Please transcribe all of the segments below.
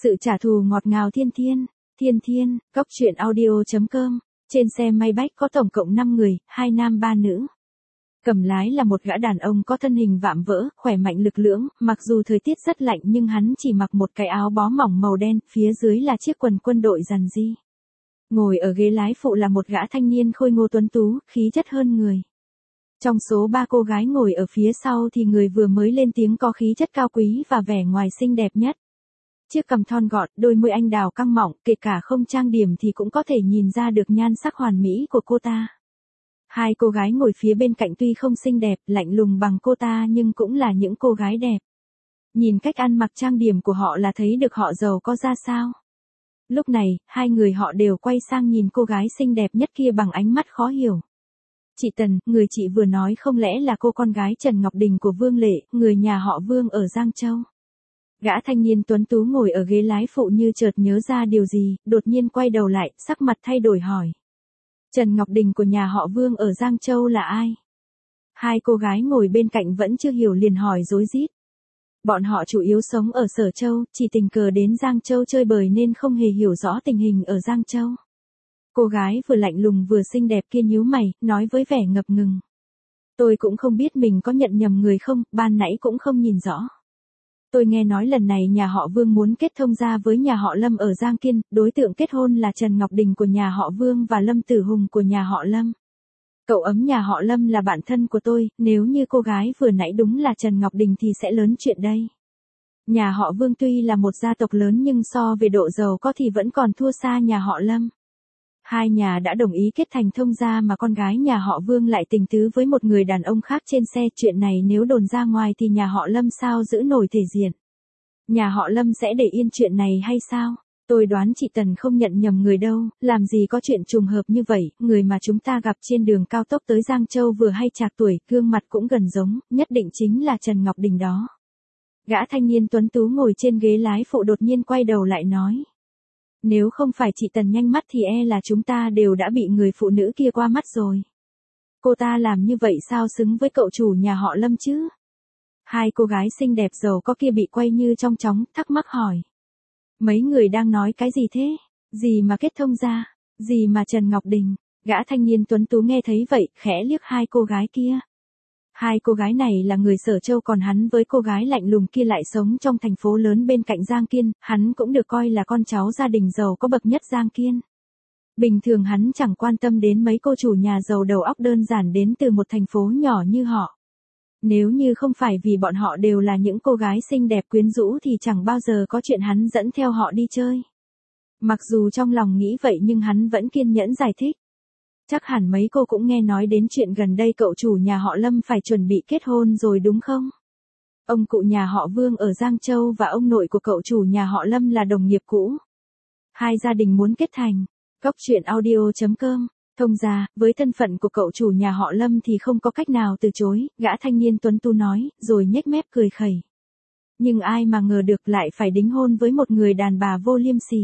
Sự trả thù ngọt ngào thiên thiên. Thiên thiên, Cốc truyện audio.com. Trên xe Maybach có tổng cộng 5 người, 2 nam 3 nữ. Cầm lái là một gã đàn ông có thân hình vạm vỡ, khỏe mạnh lực lưỡng, mặc dù thời tiết rất lạnh nhưng hắn chỉ mặc một cái áo bó mỏng màu đen, phía dưới là chiếc quần quân đội rằn ri. Ngồi ở ghế lái phụ là một gã thanh niên khôi ngô tuấn tú, khí chất hơn người. Trong số 3 cô gái ngồi ở phía sau thì người vừa mới lên tiếng có khí chất cao quý và vẻ ngoài xinh đẹp nhất. Chiếc cằm thon gọn, đôi môi anh đào căng mọng, kể cả không trang điểm thì cũng có thể nhìn ra được nhan sắc hoàn mỹ của cô ta. 2 cô gái ngồi phía bên cạnh tuy không xinh đẹp, lạnh lùng bằng cô ta nhưng cũng là những cô gái đẹp. Nhìn cách ăn mặc trang điểm của họ là thấy được họ giàu có ra sao. Lúc này, 2 người họ đều quay sang nhìn cô gái xinh đẹp nhất kia bằng ánh mắt khó hiểu. Chị Tần, người chị vừa nói không lẽ là cô con gái Trần Ngọc Đình của Vương Lệ, người nhà họ Vương ở Giang Châu. Gã thanh niên tuấn tú ngồi ở ghế lái phụ như chợt nhớ ra điều gì, đột nhiên quay đầu lại, sắc mặt thay đổi hỏi. Trần Ngọc Đình của nhà họ Vương ở Giang Châu là ai? 2 cô gái ngồi bên cạnh vẫn chưa hiểu liền hỏi rối rít. Bọn họ chủ yếu sống ở Sở Châu, chỉ tình cờ đến Giang Châu chơi bời nên không hề hiểu rõ tình hình ở Giang Châu. Cô gái vừa lạnh lùng vừa xinh đẹp kia nhíu mày, nói với vẻ ngập ngừng. Tôi cũng không biết mình có nhận nhầm người không, ban nãy cũng không nhìn rõ. Tôi nghe nói lần này nhà họ Vương muốn kết thông gia với nhà họ Lâm ở Giang Kiên, đối tượng kết hôn là Trần Ngọc Đình của nhà họ Vương và Lâm Tử Hùng của nhà họ Lâm. Cậu ấm nhà họ Lâm là bạn thân của tôi, nếu như cô gái vừa nãy đúng là Trần Ngọc Đình thì sẽ lớn chuyện đây. Nhà họ Vương tuy là một gia tộc lớn nhưng so về độ giàu có thì vẫn còn thua xa nhà họ Lâm. 2 nhà đã đồng ý kết thành thông gia mà con gái nhà họ Vương lại tình tứ với một người đàn ông khác trên xe, chuyện này nếu đồn ra ngoài thì nhà họ Lâm sao giữ nổi thể diện. Nhà họ Lâm sẽ để yên chuyện này hay sao? Tôi đoán chị Tần không nhận nhầm người đâu, làm gì có chuyện trùng hợp như vậy, người mà chúng ta gặp trên đường cao tốc tới Giang Châu vừa hay trạc tuổi, gương mặt cũng gần giống, nhất định chính là Trần Ngọc Đình đó. Gã thanh niên tuấn tú ngồi trên ghế lái phụ đột nhiên quay đầu lại nói. Nếu không phải chị Tần nhanh mắt thì là chúng ta đều đã bị người phụ nữ kia qua mắt rồi. Cô ta làm như vậy sao xứng với cậu chủ nhà họ Lâm chứ? 2 cô gái xinh đẹp giàu có kia bị quay như trong chóng, thắc mắc hỏi. Mấy người đang nói cái gì thế? Gì mà kết thông gia? Gì mà Trần Ngọc Đình? Gã thanh niên tuấn tú nghe thấy vậy, khẽ liếc 2 cô gái kia. 2 cô gái này là người Sở Châu còn hắn với cô gái lạnh lùng kia lại sống trong thành phố lớn bên cạnh Giang Kiên, hắn cũng được coi là con cháu gia đình giàu có bậc nhất Giang Kiên. Bình thường hắn chẳng quan tâm đến mấy cô chủ nhà giàu đầu óc đơn giản đến từ một thành phố nhỏ như họ. Nếu như không phải vì bọn họ đều là những cô gái xinh đẹp quyến rũ thì chẳng bao giờ có chuyện hắn dẫn theo họ đi chơi. Mặc dù trong lòng nghĩ vậy nhưng hắn vẫn kiên nhẫn giải thích. Chắc hẳn mấy cô cũng nghe nói đến chuyện gần đây cậu chủ nhà họ Lâm phải chuẩn bị kết hôn rồi đúng không? Ông cụ nhà họ Vương ở Giang Châu và ông nội của cậu chủ nhà họ Lâm là đồng nghiệp cũ. 2 gia đình muốn kết thành. Cốc truyện audio.com. Thông gia, với thân phận của cậu chủ nhà họ Lâm thì không có cách nào từ chối, gã thanh niên tuấn tú nói, rồi nhếch mép cười khẩy. Nhưng ai mà ngờ được lại phải đính hôn với một người đàn bà vô liêm sỉ.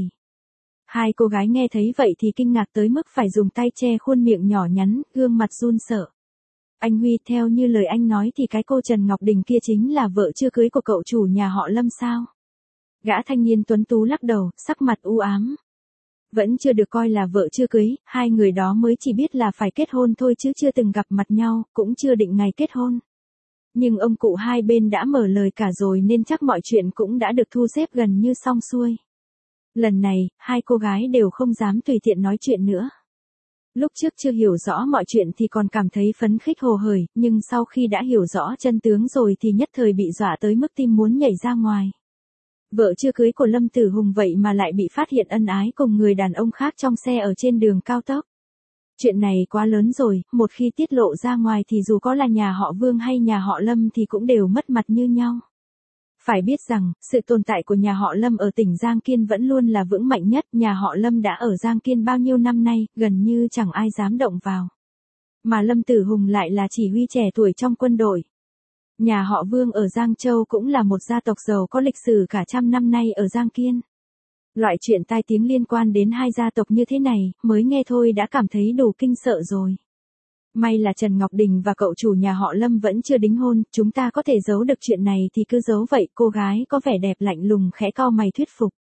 2 cô gái nghe thấy vậy thì kinh ngạc tới mức phải dùng tay che khuôn miệng nhỏ nhắn, gương mặt run sợ. Anh Huy, theo như lời anh nói thì cái cô Trần Ngọc Đình kia chính là vợ chưa cưới của cậu chủ nhà họ Lâm sao? Gã thanh niên tuấn tú lắc đầu, sắc mặt u ám. Vẫn chưa được coi là vợ chưa cưới, 2 người đó mới chỉ biết là phải kết hôn thôi chứ chưa từng gặp mặt nhau, cũng chưa định ngày kết hôn. Nhưng ông cụ hai bên đã mở lời cả rồi nên chắc mọi chuyện cũng đã được thu xếp gần như xong xuôi. Lần này, 2 cô gái đều không dám tùy tiện nói chuyện nữa. Lúc trước chưa hiểu rõ mọi chuyện thì còn cảm thấy phấn khích hồ hởi, nhưng sau khi đã hiểu rõ chân tướng rồi thì nhất thời bị dọa tới mức tim muốn nhảy ra ngoài. Vợ chưa cưới của Lâm Tử Hùng vậy mà lại bị phát hiện ân ái cùng người đàn ông khác trong xe ở trên đường cao tốc. Chuyện này quá lớn rồi, một khi tiết lộ ra ngoài thì dù có là nhà họ Vương hay nhà họ Lâm thì cũng đều mất mặt như nhau. Phải biết rằng, sự tồn tại của nhà họ Lâm ở tỉnh Giang Kiên vẫn luôn là vững mạnh nhất, nhà họ Lâm đã ở Giang Kiên bao nhiêu năm nay, gần như chẳng ai dám động vào. Mà Lâm Tử Hùng lại là chỉ huy trẻ tuổi trong quân đội. Nhà họ Vương ở Giang Châu cũng là một gia tộc giàu có lịch sử cả trăm năm nay ở Giang Kiên. Loại chuyện tai tiếng liên quan đến 2 gia tộc như thế này, mới nghe thôi đã cảm thấy đủ kinh sợ rồi. May là Trần Ngọc Đình và cậu chủ nhà họ Lâm vẫn chưa đính hôn, chúng ta có thể giấu được chuyện này thì cứ giấu vậy, cô gái có vẻ đẹp lạnh lùng khẽ cau mày thuyết phục.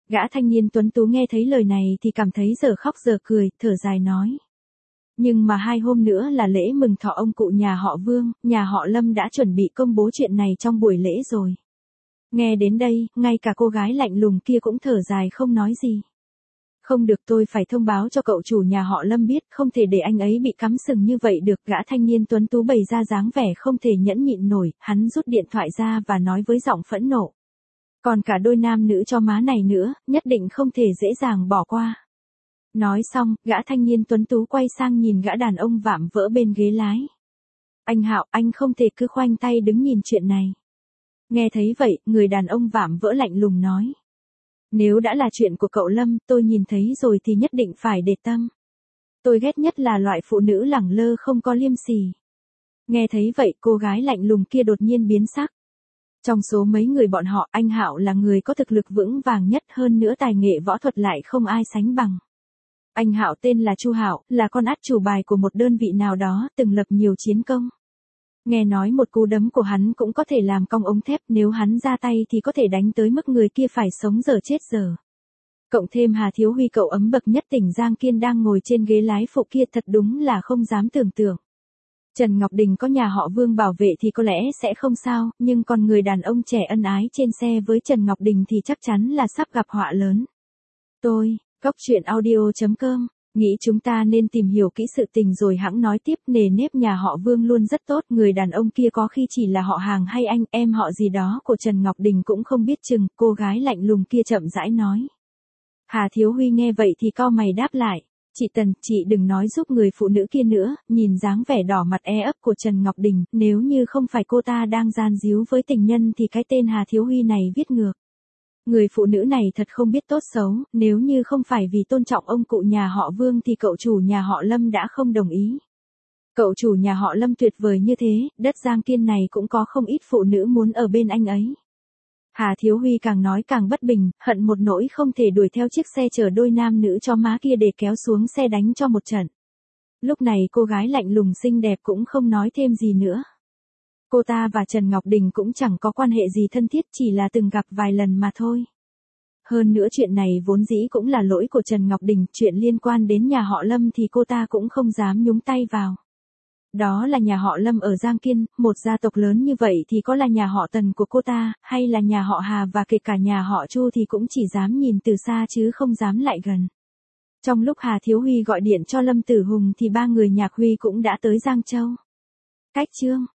Gã thanh niên tuấn tú nghe thấy lời này thì cảm thấy giờ khóc giờ cười, thở dài nói. Nhưng mà 2 hôm nữa là lễ mừng thọ ông cụ nhà họ Vương, nhà họ Lâm đã chuẩn bị công bố chuyện này trong buổi lễ rồi. Nghe đến đây, ngay cả cô gái lạnh lùng kia cũng thở dài không nói gì. Không được, tôi phải thông báo cho cậu chủ nhà họ Lâm biết, không thể để anh ấy bị cắm sừng như vậy được. Gã thanh niên tuấn tú bày ra dáng vẻ không thể nhẫn nhịn nổi, hắn rút điện thoại ra và nói với giọng phẫn nộ. Còn cả đôi nam nữ cho má này nữa, nhất định không thể dễ dàng bỏ qua. Nói xong, gã thanh niên tuấn tú quay sang nhìn gã đàn ông vạm vỡ bên ghế lái. Anh Hạo, anh không thể cứ khoanh tay đứng nhìn chuyện này. Nghe thấy vậy, người đàn ông vạm vỡ lạnh lùng nói. Nếu đã là chuyện của cậu Lâm, tôi nhìn thấy rồi thì nhất định phải để tâm. Tôi ghét nhất là loại phụ nữ lẳng lơ không có liêm sỉ. Nghe thấy vậy, cô gái lạnh lùng kia đột nhiên biến sắc. Trong số mấy người bọn họ, anh Hạo là người có thực lực vững vàng nhất, hơn nữa tài nghệ võ thuật lại không ai sánh bằng. Anh Hạo tên là Chu Hạo, là con át chủ bài của một đơn vị nào đó, từng lập nhiều chiến công. Nghe nói một cú đấm của hắn cũng có thể làm cong ống thép, nếu hắn ra tay thì có thể đánh tới mức người kia phải sống dở chết dở. Cộng thêm Hà Thiếu Huy cậu ấm bậc nhất tỉnh Giang Kiên đang ngồi trên ghế lái phụ kia, thật đúng là không dám tưởng tượng. Trần Ngọc Đình có nhà họ Vương bảo vệ thì có lẽ sẽ không sao, nhưng còn người đàn ông trẻ ân ái trên xe với Trần Ngọc Đình thì chắc chắn là sắp gặp họa lớn. Cóc truyện audio.com, nghĩ chúng ta nên tìm hiểu kỹ sự tình rồi hẵng nói tiếp. Nề nếp nhà họ Vương luôn rất tốt, người đàn ông kia có khi chỉ là họ hàng hay anh em họ gì đó của Trần Ngọc Đình cũng không biết chừng. Cô gái lạnh lùng kia chậm rãi nói. Hà Thiếu Huy nghe vậy thì cau mày đáp lại. Chị Tần, chị đừng nói giúp người phụ nữ kia nữa. Nhìn dáng vẻ đỏ mặt e ấp của Trần Ngọc Đình, nếu như không phải cô ta đang gian díu với tình nhân thì cái tên Hà Thiếu Huy này viết ngược. Người phụ nữ này thật không biết tốt xấu, nếu như không phải vì tôn trọng ông cụ nhà họ Vương thì cậu chủ nhà họ Lâm đã không đồng ý. Cậu chủ nhà họ Lâm tuyệt vời như thế, đất Giang Kiên này cũng có không ít phụ nữ muốn ở bên anh ấy. Hà Thiếu Huy càng nói càng bất bình, hận một nỗi không thể đuổi theo chiếc xe chở đôi nam nữ cho má kia để kéo xuống xe đánh cho một trận. Lúc này cô gái lạnh lùng xinh đẹp cũng không nói thêm gì nữa. Cô ta và Trần Ngọc Đình cũng chẳng có quan hệ gì thân thiết, chỉ là từng gặp vài lần mà thôi. Hơn nữa chuyện này vốn dĩ cũng là lỗi của Trần Ngọc Đình, chuyện liên quan đến nhà họ Lâm thì cô ta cũng không dám nhúng tay vào. Đó là nhà họ Lâm ở Giang Kiên, một gia tộc lớn như vậy thì có là nhà họ Tần của cô ta, hay là nhà họ Hà và kể cả nhà họ Chu thì cũng chỉ dám nhìn từ xa chứ không dám lại gần. Trong lúc Hà Thiếu Huy gọi điện cho Lâm Tử Hùng thì 3 người Nhạc Huy cũng đã tới Giang Châu. Cách chương